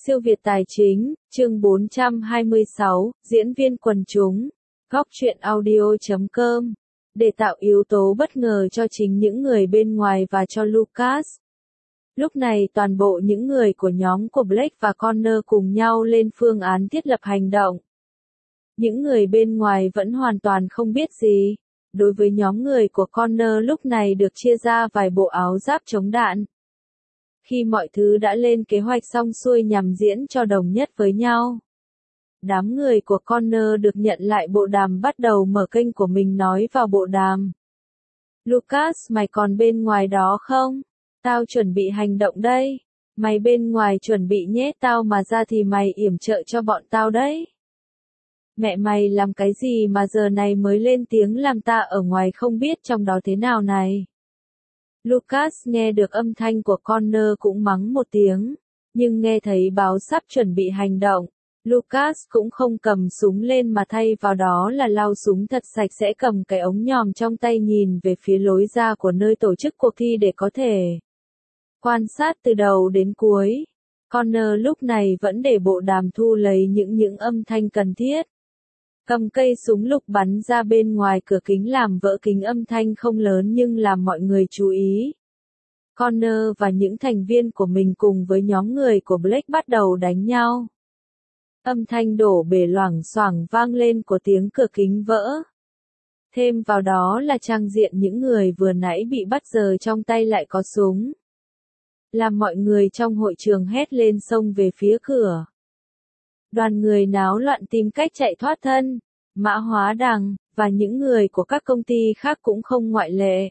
Siêu Việt Tài Chính, chương 426, diễn viên quần chúng, góc truyện audio.com, để tạo yếu tố bất ngờ cho chính những người bên ngoài và cho Lucas. Lúc này toàn bộ những người của nhóm của Blake và Connor cùng nhau lên phương án thiết lập hành động. Những người bên ngoài vẫn hoàn toàn không biết gì. Đối với nhóm người của Connor lúc này được chia ra vài bộ áo giáp chống đạn. Khi mọi thứ đã lên kế hoạch xong xuôi nhằm diễn cho đồng nhất với nhau, đám người của Connor được nhận lại bộ đàm bắt đầu mở kênh của mình nói vào bộ đàm. Lucas, mày còn bên ngoài đó không? Tao chuẩn bị hành động đây. Mày bên ngoài chuẩn bị nhét tao mà ra thì mày yểm trợ cho bọn tao đấy. Mẹ mày làm cái gì mà giờ này mới lên tiếng làm ta ở ngoài không biết trong đó thế nào này. Lucas nghe được âm thanh của Connor cũng mắng một tiếng, nhưng nghe thấy báo sắp chuẩn bị hành động, Lucas cũng không cầm súng lên mà thay vào đó là lau súng thật sạch sẽ, cầm cái ống nhòm trong tay nhìn về phía lối ra của nơi tổ chức cuộc thi để có thể quan sát từ đầu đến cuối. Connor lúc này vẫn để bộ đàm thu lấy những âm thanh cần thiết. Cầm cây súng lục bắn ra bên ngoài cửa kính làm vỡ kính, âm thanh không lớn nhưng làm mọi người chú ý. Connor và những thành viên của mình cùng với nhóm người của Blake bắt đầu đánh nhau. Âm thanh đổ bể loảng xoảng vang lên của tiếng cửa kính vỡ. Thêm vào đó là trang diện những người vừa nãy bị bắt giờ trong tay lại có súng, làm mọi người trong hội trường hét lên xông về phía cửa. Đoàn người náo loạn tìm cách chạy thoát thân. Mã Hóa Đằng, và những người của các công ty khác cũng không ngoại lệ.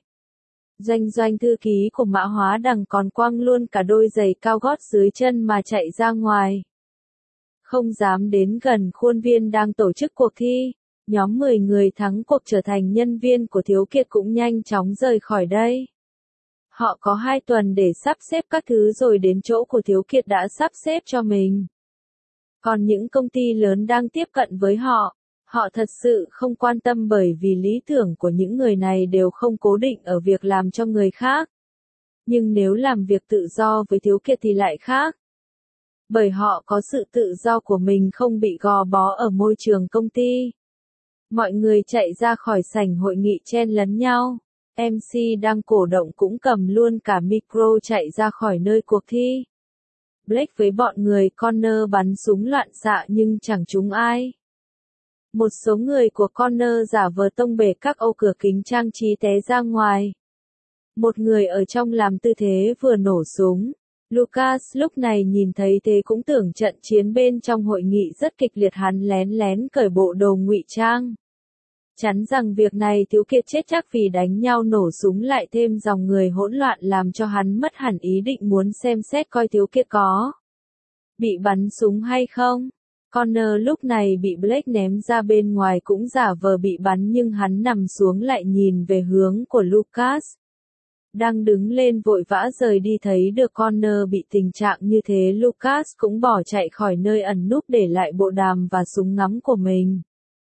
Doanh thư ký của Mã Hóa Đằng còn quăng luôn cả đôi giày cao gót dưới chân mà chạy ra ngoài. Không dám đến gần khuôn viên đang tổ chức cuộc thi. Nhóm 10 người thắng cuộc trở thành nhân viên của Thiếu Kiệt cũng nhanh chóng rời khỏi đây. Họ có 2 tuần để sắp xếp các thứ rồi đến chỗ của Thiếu Kiệt đã sắp xếp cho mình. Còn những công ty lớn đang tiếp cận với họ, họ thật sự không quan tâm bởi vì lý tưởng của những người này đều không cố định ở việc làm cho người khác. Nhưng nếu làm việc tự do với Thiếu Kiệt thì lại khác. Bởi họ có sự tự do của mình, không bị gò bó ở môi trường công ty. Mọi người chạy ra khỏi sảnh hội nghị chen lấn nhau. MC đang cổ động cũng cầm luôn cả micro chạy ra khỏi nơi cuộc thi. Blake với bọn người Connor bắn súng loạn xạ nhưng chẳng trúng ai. Một số người của Connor giả vờ tông bể các ô cửa kính trang trí té ra ngoài. Một người ở trong làm tư thế vừa nổ súng. Lucas lúc này nhìn thấy thế cũng tưởng trận chiến bên trong hội nghị rất kịch liệt, hắn lén lén cởi bộ đồ ngụy trang. Chắn rằng việc này Thiếu Kiệt chết chắc vì đánh nhau nổ súng lại thêm dòng người hỗn loạn làm cho hắn mất hẳn ý định muốn xem xét coi Thiếu Kiệt có bị bắn súng hay không. Connor lúc này bị Blake ném ra bên ngoài cũng giả vờ bị bắn nhưng hắn nằm xuống lại nhìn về hướng của Lucas. Đang đứng lên vội vã rời đi, thấy được Connor bị tình trạng như thế, Lucas cũng bỏ chạy khỏi nơi ẩn núp để lại bộ đàm và súng ngắm của mình.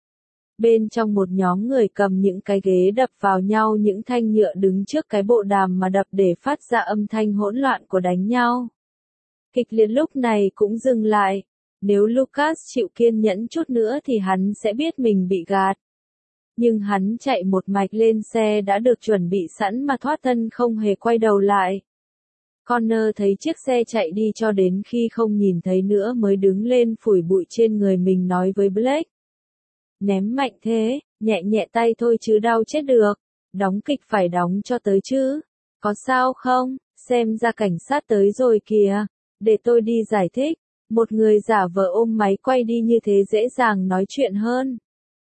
Bên trong một nhóm người cầm những cái ghế đập vào nhau, những thanh nhựa đứng trước cái bộ đàm mà đập để phát ra âm thanh hỗn loạn của đánh nhau. Kịch liệt lúc này cũng dừng lại. Nếu Lucas chịu kiên nhẫn chút nữa thì hắn sẽ biết mình bị gạt. Nhưng hắn chạy một mạch lên xe đã được chuẩn bị sẵn mà thoát thân, không hề quay đầu lại. Connor thấy chiếc xe chạy đi cho đến khi không nhìn thấy nữa mới đứng lên phủi bụi trên người mình, nói với Blake. Ném mạnh thế, nhẹ nhẹ tay thôi chứ đau chết được. Đóng kịch phải đóng cho tới chứ. Có sao không? Xem ra cảnh sát tới rồi kìa. Để tôi đi giải thích. Một người giả vờ ôm máy quay đi, như thế dễ dàng nói chuyện hơn.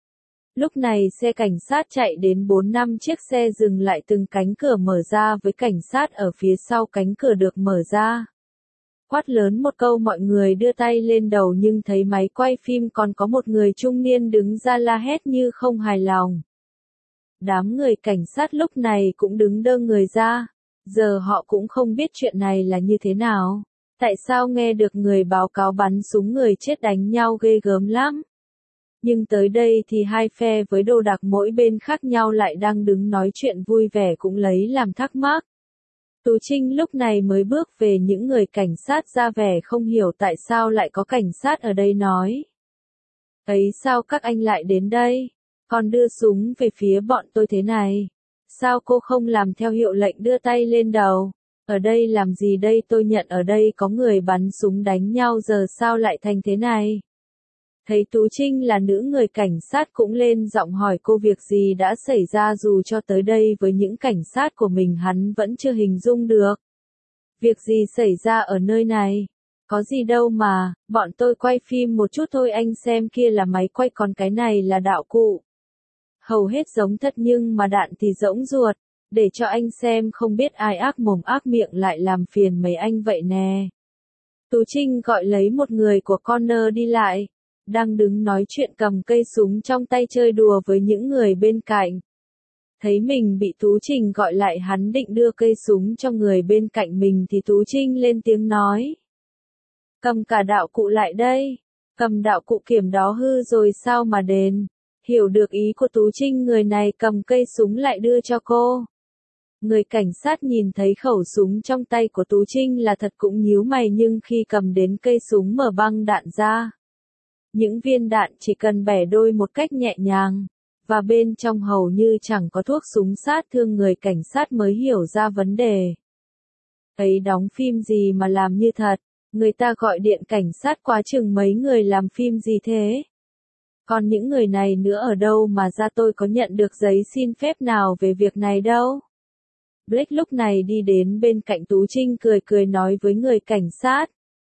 Lúc này xe cảnh sát chạy đến 4-5 chiếc xe dừng lại, từng cánh cửa mở ra với cảnh sát ở phía sau cánh cửa được mở ra. Quát lớn một câu, mọi người đưa tay lên đầu nhưng thấy máy quay phim còn có một người trung niên đứng ra la hét như không hài lòng. Đám người cảnh sát lúc này cũng đứng đơ người ra. Giờ họ cũng không biết chuyện này là như thế nào. Tại sao nghe được người báo cáo bắn súng người chết đánh nhau ghê gớm lắm. Nhưng tới đây thì hai phe với đồ đạc mỗi bên khác nhau lại đang đứng nói chuyện vui vẻ cũng lấy làm thắc mắc. Tú Trinh lúc này mới bước về những người cảnh sát ra vẻ không hiểu tại sao lại có cảnh sát ở đây nói. Ấy sao các anh lại đến đây? Còn đưa súng về phía bọn tôi thế này. Sao cô không làm theo hiệu lệnh đưa tay lên đầu? Ở đây làm gì đây, tôi nhận ở đây có người bắn súng đánh nhau giờ sao lại thành thế này? Thấy Tú Trinh là nữ người cảnh sát cũng lên giọng hỏi cô việc gì đã xảy ra, dù cho tới đây với những cảnh sát của mình hắn vẫn chưa hình dung được. Việc gì xảy ra ở nơi này? Có gì đâu mà, bọn tôi quay phim một chút thôi, anh xem kia là máy quay còn cái này là đạo cụ. Hầu hết giống thật nhưng mà đạn thì rỗng ruột, để cho anh xem không biết ai ác mồm ác miệng lại làm phiền mấy anh vậy nè. Tú Trinh gọi lấy một người của Connor đi lại, đang đứng nói chuyện cầm cây súng trong tay chơi đùa với những người bên cạnh. Thấy mình bị Tú Trinh gọi lại, hắn định đưa cây súng cho người bên cạnh mình thì Tú Trinh lên tiếng nói. Cầm cả đạo cụ lại đây, cầm đạo cụ kiểm đó hư rồi sao mà đền. Hiểu được ý của Tú Trinh, người này cầm cây súng lại đưa cho cô. Người cảnh sát nhìn thấy khẩu súng trong tay của Tú Trinh là thật cũng nhíu mày, nhưng khi cầm đến cây súng mở băng đạn ra, những viên đạn chỉ cần bẻ đôi một cách nhẹ nhàng, và bên trong hầu như chẳng có thuốc súng sát thương. Người cảnh sát mới hiểu ra vấn đề. Ấy đóng phim gì mà làm như thật, người ta gọi điện cảnh sát quá chừng mấy người làm phim gì thế? Còn những người này nữa ở đâu mà ra, tôi có nhận được giấy xin phép nào về việc này đâu. Blake lúc này đi đến bên cạnh Tú Trinh cười cười nói với người cảnh sát.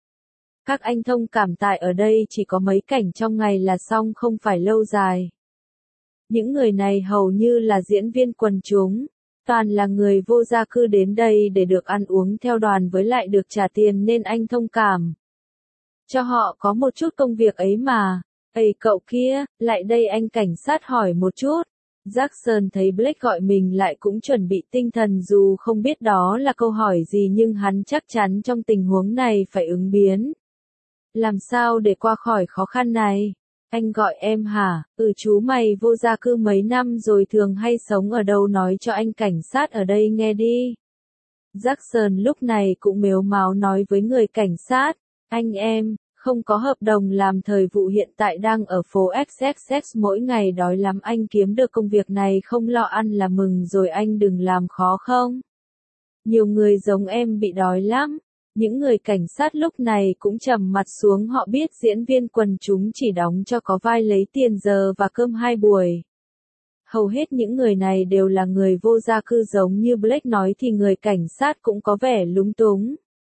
Các anh thông cảm, tại ở đây chỉ có mấy cảnh trong ngày là xong, không phải lâu dài. Những người này hầu như là diễn viên quần chúng, toàn là người vô gia cư đến đây để được ăn uống theo đoàn với lại được trả tiền, nên anh thông cảm cho họ có một chút công việc ấy mà. Ây cậu kia, lại đây, anh cảnh sát hỏi một chút. Jackson thấy Blake gọi mình lại cũng chuẩn bị tinh thần, dù không biết đó là câu hỏi gì nhưng hắn chắc chắn trong tình huống này phải ứng biến. Làm sao để qua khỏi khó khăn này? Anh gọi em hả? Chú mày vô gia cư mấy năm rồi, thường hay sống ở đâu, nói cho anh cảnh sát ở đây nghe đi. Jackson lúc này cũng mếu máo nói với người cảnh sát. Anh em không có hợp đồng làm thời vụ, hiện tại đang ở phố XXX, mỗi ngày đói lắm, anh kiếm được công việc này không lo ăn là mừng rồi, anh đừng làm khó không. Nhiều người giống em bị đói lắm. Những người cảnh sát lúc này cũng trầm mặt xuống, họ biết diễn viên quần chúng chỉ đóng cho có vai lấy tiền giờ và cơm 2 buổi. Hầu hết những người này đều là người vô gia cư giống như Blake nói thì người cảnh sát cũng có vẻ lúng túng.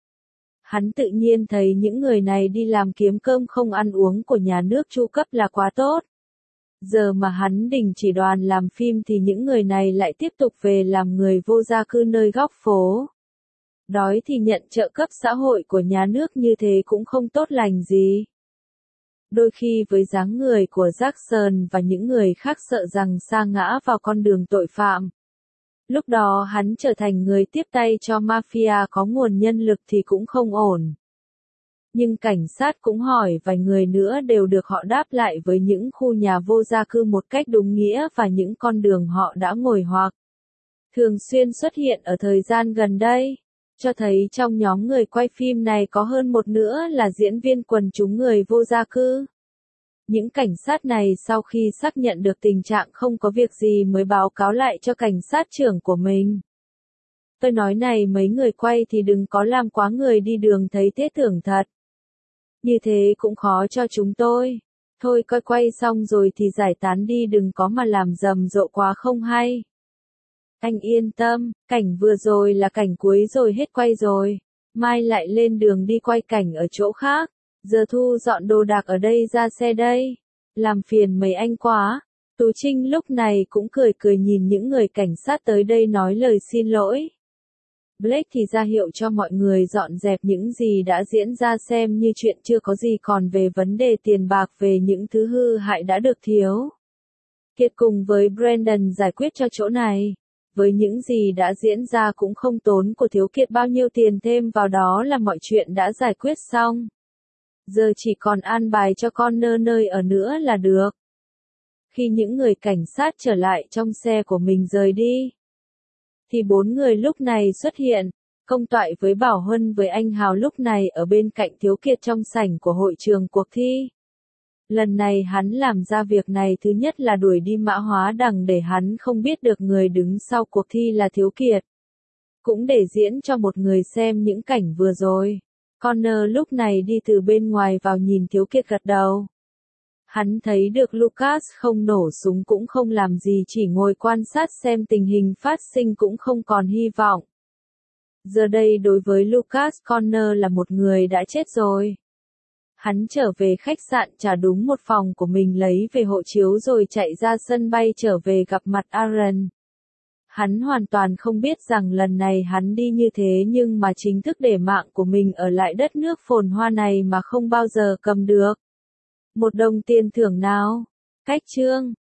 Hắn tự nhiên thấy những người này đi làm kiếm cơm không ăn uống của nhà nước chu cấp là quá tốt. Giờ mà hắn đình chỉ đoàn làm phim thì những người này lại tiếp tục về làm người vô gia cư nơi góc phố. Đói thì nhận trợ cấp xã hội của nhà nước như thế cũng không tốt lành gì. Đôi khi với dáng người của Jackson và những người khác sợ rằng sa ngã vào con đường tội phạm. Lúc đó hắn trở thành người tiếp tay cho mafia có nguồn nhân lực thì cũng không ổn. Nhưng cảnh sát cũng hỏi vài người nữa đều được họ đáp lại với những khu nhà vô gia cư một cách đúng nghĩa và những con đường họ đã ngồi hoặc thường xuyên xuất hiện ở thời gian gần đây. Cho thấy trong nhóm người quay phim này có hơn một nữa là diễn viên quần chúng người vô gia cư. Những cảnh sát này sau khi xác nhận được tình trạng không có việc gì mới báo cáo lại cho cảnh sát trưởng của mình. Tôi nói này, mấy người quay thì đừng có làm quá, người đi đường thấy thế tưởng thật. Như thế cũng khó cho chúng tôi. Thôi coi quay xong rồi thì giải tán đi, đừng có mà làm rầm rộ quá không hay. Anh yên tâm, cảnh vừa rồi là cảnh cuối rồi, hết quay rồi. Mai lại lên đường đi quay cảnh ở chỗ khác. Giờ thu dọn đồ đạc ở đây ra xe đây. Làm phiền mấy anh quá. Tú Trinh lúc này cũng cười cười nhìn những người cảnh sát tới đây nói lời xin lỗi. Blake thì ra hiệu cho mọi người dọn dẹp những gì đã diễn ra xem như chuyện chưa có gì, còn về vấn đề tiền bạc, về những thứ hư hại đã được thiếu Kiệt cùng với Brandon giải quyết cho chỗ này. Với những gì đã diễn ra cũng không tốn của Thiếu Kiệt bao nhiêu tiền, thêm vào đó là mọi chuyện đã giải quyết xong. Giờ chỉ còn an bài cho con nơi ở nữa là được. Khi những người cảnh sát trở lại trong xe của mình rời đi, thì 4 người lúc này xuất hiện. Công Toại với Bảo Huân với anh Hào lúc này ở bên cạnh Thiếu Kiệt trong sảnh của hội trường cuộc thi. Lần này hắn làm ra việc này thứ nhất là đuổi đi Mã Hóa Đằng để hắn không biết được người đứng sau cuộc thi là Thiếu Kiệt. Cũng để diễn cho một người xem những cảnh vừa rồi. Connor lúc này đi từ bên ngoài vào nhìn Thiếu Kiệt gật đầu. Hắn thấy được Lucas không nổ súng cũng không làm gì, chỉ ngồi quan sát xem tình hình phát sinh cũng không còn hy vọng. Giờ đây đối với Lucas, Connor là một người đã chết rồi. Hắn trở về khách sạn trả đúng một phòng của mình, lấy về hộ chiếu rồi chạy ra sân bay trở về gặp mặt Aaron. Hắn hoàn toàn không biết rằng lần này hắn đi như thế nhưng mà chính thức để mạng của mình ở lại đất nước phồn hoa này mà không bao giờ cầm được. 1 đồng tiền thưởng nào. Cách chương